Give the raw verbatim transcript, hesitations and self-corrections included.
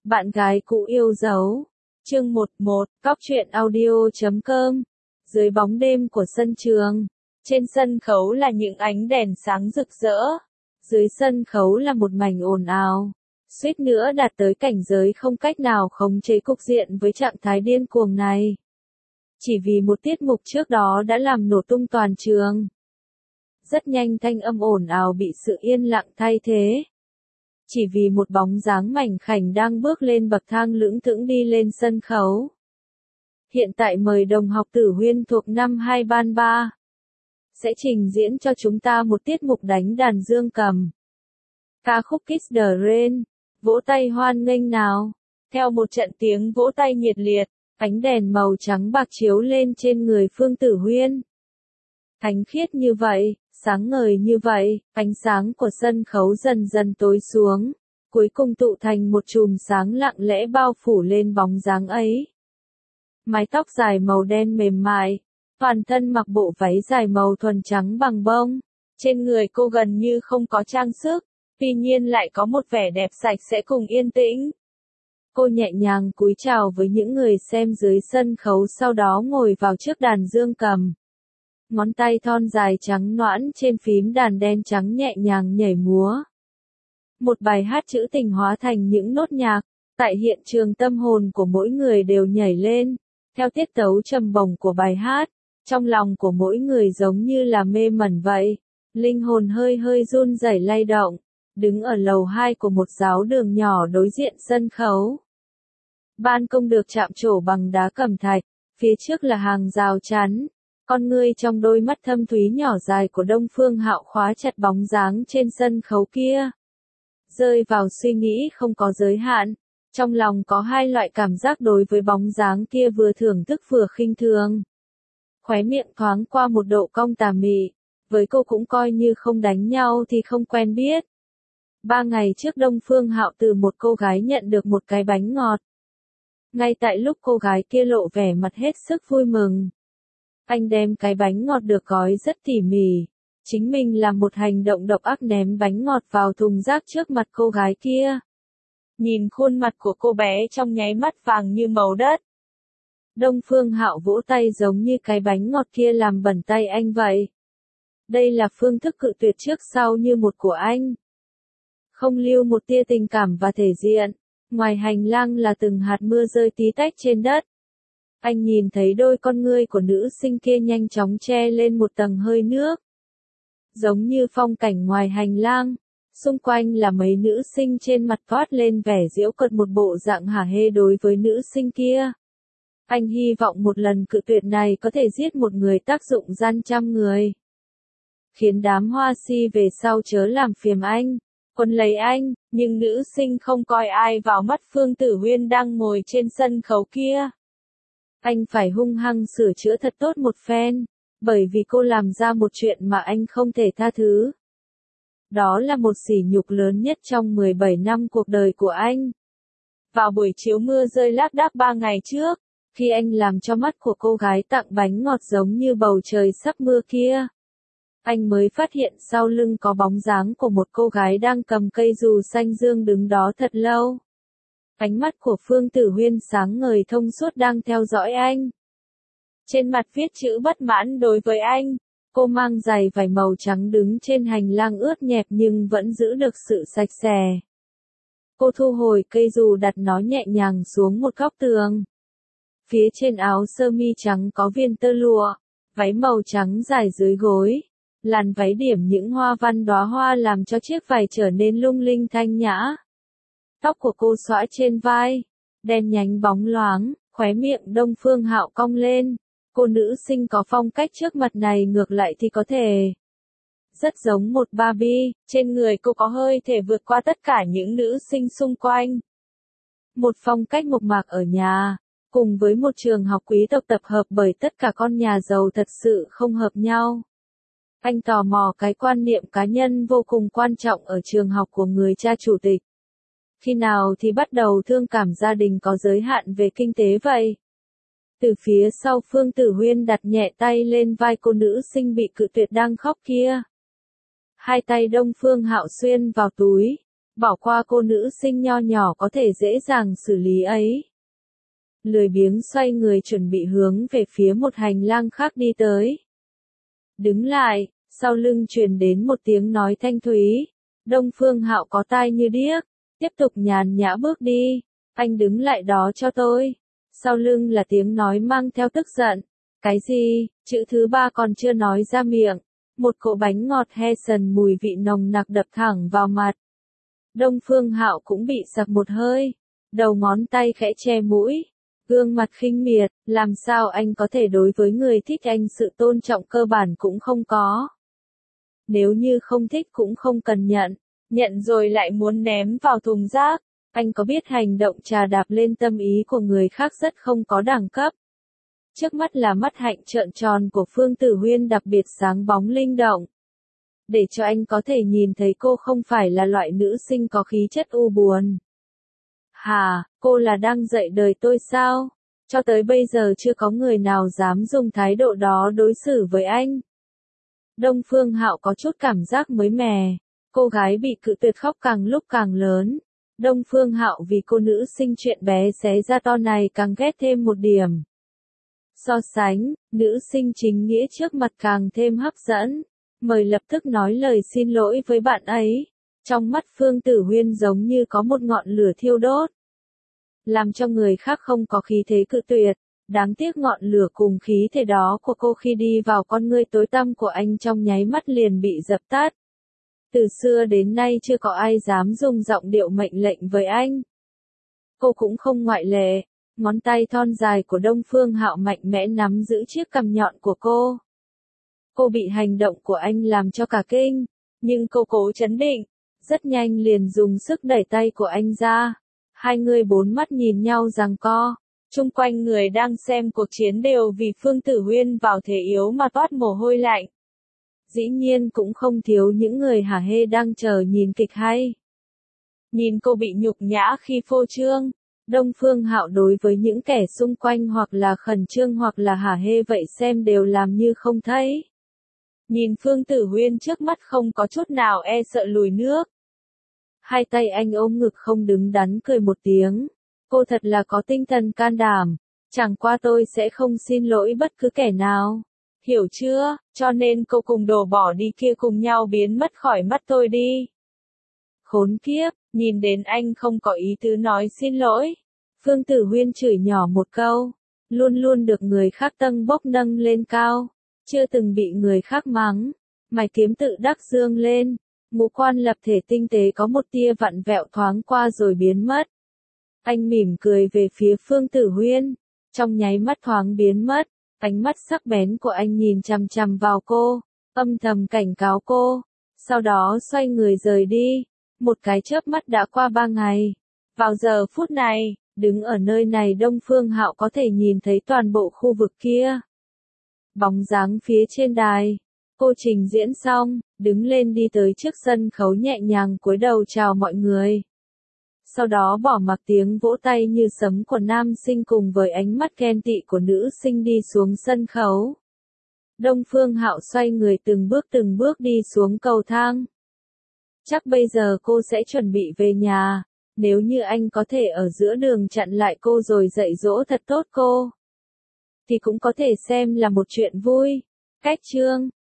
Bạn gái cũ yêu dấu. Chương mười một, Cóc truyện audio chấm com. Dưới bóng đêm của sân trường. Trên sân khấu là những ánh đèn sáng rực rỡ. Dưới sân khấu là một mảnh ồn ào. Suýt nữa đạt tới cảnh giới không cách nào khống chế cục diện với trạng thái điên cuồng này. Chỉ vì một tiết mục trước đó đã làm nổ tung toàn trường. Rất nhanh thanh âm ồn ào bị sự yên lặng thay thế. Chỉ vì một bóng dáng mảnh khảnh đang bước lên bậc thang lững thững đi lên sân khấu. Hiện tại mời đồng học Tử Huyên thuộc năm hai ban ba. Sẽ trình diễn cho chúng ta một tiết mục đánh đàn dương cầm. Ca khúc Kiss the Rain. Vỗ tay hoan nghênh nào. Theo một trận tiếng vỗ tay nhiệt liệt, ánh đèn màu trắng bạc chiếu lên trên người Phương Tử Huyên. Thánh khiết như vậy, sáng ngời như vậy, ánh sáng của sân khấu dần dần tối xuống, cuối cùng tụ thành một chùm sáng lặng lẽ bao phủ lên bóng dáng ấy. Mái tóc dài màu đen mềm mại, toàn thân mặc bộ váy dài màu thuần trắng bằng bông, trên người cô gần như không có trang sức, tuy nhiên lại có một vẻ đẹp sạch sẽ cùng yên tĩnh. Cô nhẹ nhàng cúi chào với những người xem dưới sân khấu, sau đó ngồi vào trước đàn dương cầm. Ngón tay thon dài trắng nõn trên phím đàn đen trắng nhẹ nhàng nhảy múa. Một bài hát trữ tình hóa thành những nốt nhạc, tại hiện trường tâm hồn của mỗi người đều nhảy lên, theo tiết tấu trầm bổng của bài hát, trong lòng của mỗi người giống như là mê mẩn vậy, linh hồn hơi hơi run rẩy lay động, đứng ở lầu hai của một giáo đường nhỏ đối diện sân khấu. Ban công được chạm trổ bằng đá cẩm thạch, phía trước là hàng rào chắn. Con ngươi trong đôi mắt thâm thúy nhỏ dài của Đông Phương Hạo khóa chặt bóng dáng trên sân khấu kia. Rơi vào suy nghĩ không có giới hạn, trong lòng có hai loại cảm giác đối với bóng dáng kia, vừa thưởng thức vừa khinh thường. Khóe miệng thoáng qua một độ cong tà mị, với cô cũng coi như không đánh nhau thì không quen biết. Ba ngày trước Đông Phương Hạo từ một cô gái nhận được một cái bánh ngọt. Ngay tại lúc cô gái kia lộ vẻ mặt hết sức vui mừng. Anh đem cái bánh ngọt được gói rất tỉ mỉ, chính mình làm một hành động độc ác ném bánh ngọt vào thùng rác trước mặt cô gái kia. Nhìn khuôn mặt của cô bé trong nháy mắt vàng như màu đất. Đông Phương Hạo vỗ tay giống như cái bánh ngọt kia làm bẩn tay anh vậy. Đây là phương thức cự tuyệt trước sau như một của anh. Không lưu một tia tình cảm và thể diện, ngoài hành lang là từng hạt mưa rơi tí tách trên đất. Anh nhìn thấy đôi con ngươi của nữ sinh kia nhanh chóng che lên một tầng hơi nước. Giống như phong cảnh ngoài hành lang, xung quanh là mấy nữ sinh trên mặt toát lên vẻ giễu cợt, một bộ dạng hả hê đối với nữ sinh kia. Anh hy vọng một lần cự tuyệt này có thể giết một người tác dụng gian trăm người. Khiến đám hoa si về sau chớ làm phiền anh, quấn lấy anh, nhưng nữ sinh không coi ai vào mắt Phương Tử Huyên đang ngồi trên sân khấu kia. Anh phải hung hăng sửa chữa thật tốt một phen, bởi vì cô làm ra một chuyện mà anh không thể tha thứ. Đó là một sỉ nhục lớn nhất trong mười bảy năm cuộc đời của anh. Vào buổi chiều mưa rơi lác đác ba ngày trước, khi anh làm cho mắt của cô gái tặng bánh ngọt giống như bầu trời sắp mưa kia, anh mới phát hiện sau lưng có bóng dáng của một cô gái đang cầm cây dù xanh dương đứng đó thật lâu. Ánh mắt của Phương Tử Huyên sáng ngời thông suốt đang theo dõi anh. Trên mặt viết chữ bất mãn đối với anh. Cô mang giày vải màu trắng đứng trên hành lang ướt nhẹp nhưng vẫn giữ được sự sạch sẽ. Cô thu hồi cây dù, đặt nó nhẹ nhàng xuống một góc tường. Phía trên áo sơ mi trắng có viên tơ lụa, váy màu trắng dài dưới gối. Làn váy điểm những hoa văn đóa hoa làm cho chiếc vải trở nên lung linh thanh nhã. Tóc của cô xõa trên vai, đen nhánh bóng loáng, khóe miệng Đông Phương Hạo cong lên. Cô nữ sinh có phong cách trước mặt này ngược lại thì có thể rất giống một Barbie, trên người cô có hơi thể vượt qua tất cả những nữ sinh xung quanh. Một phong cách mộc mạc ở nhà, cùng với một trường học quý tộc tập hợp bởi tất cả con nhà giàu thật sự không hợp nhau. Anh tò mò cái quan niệm cá nhân vô cùng quan trọng ở trường học của người cha chủ tịch. Khi nào thì bắt đầu thương cảm gia đình có giới hạn về kinh tế vậy? Từ phía sau Phương Tử Huyên đặt nhẹ tay lên vai cô nữ sinh bị cự tuyệt đang khóc kia. Hai tay Đông Phương Hạo xuyên vào túi, bỏ qua cô nữ sinh nho nhỏ có thể dễ dàng xử lý ấy. Lười biếng xoay người chuẩn bị hướng về phía một hành lang khác đi tới. Đứng lại, sau lưng truyền đến một tiếng nói thanh thúy. Đông Phương Hạo có tai như điếc, tiếp tục nhàn nhã bước đi. Anh đứng lại đó cho tôi. Sau lưng là tiếng nói mang theo tức giận. Cái gì, chữ thứ ba còn chưa nói ra miệng. Một cỗ bánh ngọt Heston mùi vị nồng nặc đập thẳng vào mặt. Đông Phương Hạo cũng bị sặc một hơi. Đầu ngón tay khẽ che mũi. Gương mặt khinh miệt, làm sao anh có thể đối với người thích anh sự tôn trọng cơ bản cũng không có. Nếu như không thích cũng không cần nhận, nhận rồi lại muốn ném vào thùng rác. Anh có biết hành động trà đạp lên tâm ý của người khác rất không có đẳng cấp. Trước mắt là mắt hạnh trợn tròn của Phương Tử Huyên đặc biệt sáng bóng linh động. Để cho anh có thể nhìn thấy cô không phải là loại nữ sinh có khí chất u buồn. Hà, cô là đang dạy đời tôi sao? Cho tới bây giờ chưa có người nào dám dùng thái độ đó đối xử với anh. Đông Phương Hạo có chút cảm giác mới mẻ. Cô gái bị cự tuyệt khóc càng lúc càng lớn. Đông Phương Hạo vì cô nữ sinh chuyện bé xé ra to này càng ghét thêm một điểm. So sánh, nữ sinh chính nghĩa trước mặt càng thêm hấp dẫn. Mời lập tức nói lời xin lỗi với bạn ấy. Trong mắt Phương Tử Huyên giống như có một ngọn lửa thiêu đốt. Làm cho người khác không có khí thế cự tuyệt. Đáng tiếc ngọn lửa cùng khí thế đó của cô khi đi vào con ngươi tối tăm của anh trong nháy mắt liền bị dập tắt. Từ xưa đến nay chưa có ai dám dùng giọng điệu mệnh lệnh với anh. Cô cũng không ngoại lệ. Ngón tay thon dài của Đông Phương Hạo mạnh mẽ nắm giữ chiếc cằm nhọn của cô. Cô bị hành động của anh làm cho cả kinh, nhưng cô cố trấn định, rất nhanh liền dùng sức đẩy tay của anh ra. Hai người bốn mắt nhìn nhau giằng co, chung quanh người đang xem cuộc chiến đều vì Phương Tử Huyên vào thế yếu mà toát mồ hôi lạnh. Dĩ nhiên cũng không thiếu những người hả hê đang chờ nhìn kịch hay. Nhìn cô bị nhục nhã khi phô trương. Đông Phương Hạo đối với những kẻ xung quanh hoặc là khẩn trương hoặc là hả hê vậy xem đều làm như không thấy. Nhìn Phương Tử Huyên trước mắt không có chút nào e sợ lùi nước. Hai tay anh ôm ngực không đứng đắn cười một tiếng. Cô thật là có tinh thần can đảm. Chẳng qua tôi sẽ không xin lỗi bất cứ kẻ nào. Hiểu chưa, cho nên cô cùng đồ bỏ đi kia cùng nhau biến mất khỏi mắt tôi đi. Khốn kiếp, nhìn đến anh không có ý tứ nói xin lỗi. Phương Tử Huyên chửi nhỏ một câu. Luôn luôn được người khác tâng bốc nâng lên cao. Chưa từng bị người khác mắng. Mày kiếm tự đắc dương lên. Ngũ quan lập thể tinh tế có một tia vặn vẹo thoáng qua rồi biến mất. Anh mỉm cười về phía Phương Tử Huyên. Trong nháy mắt thoáng biến mất. Ánh mắt sắc bén của anh nhìn chằm chằm vào cô. Âm thầm cảnh cáo cô. Sau đó xoay người rời đi. Một cái chớp mắt đã qua ba ngày. Vào giờ phút này, đứng ở nơi này Đông Phương Hạo có thể nhìn thấy toàn bộ khu vực kia. Bóng dáng phía trên đài. Cô trình diễn xong, đứng lên đi tới trước sân khấu nhẹ nhàng cúi đầu chào mọi người. Sau đó bỏ mặc tiếng vỗ tay như sấm của nam sinh cùng với ánh mắt ghen tị của nữ sinh đi xuống sân khấu. Đông Phương Hạo xoay người từng bước từng bước đi xuống cầu thang. Chắc bây giờ cô sẽ chuẩn bị về nhà. Nếu như anh có thể ở giữa đường chặn lại cô rồi dạy dỗ thật tốt cô, thì cũng có thể xem là một chuyện vui. Cách chương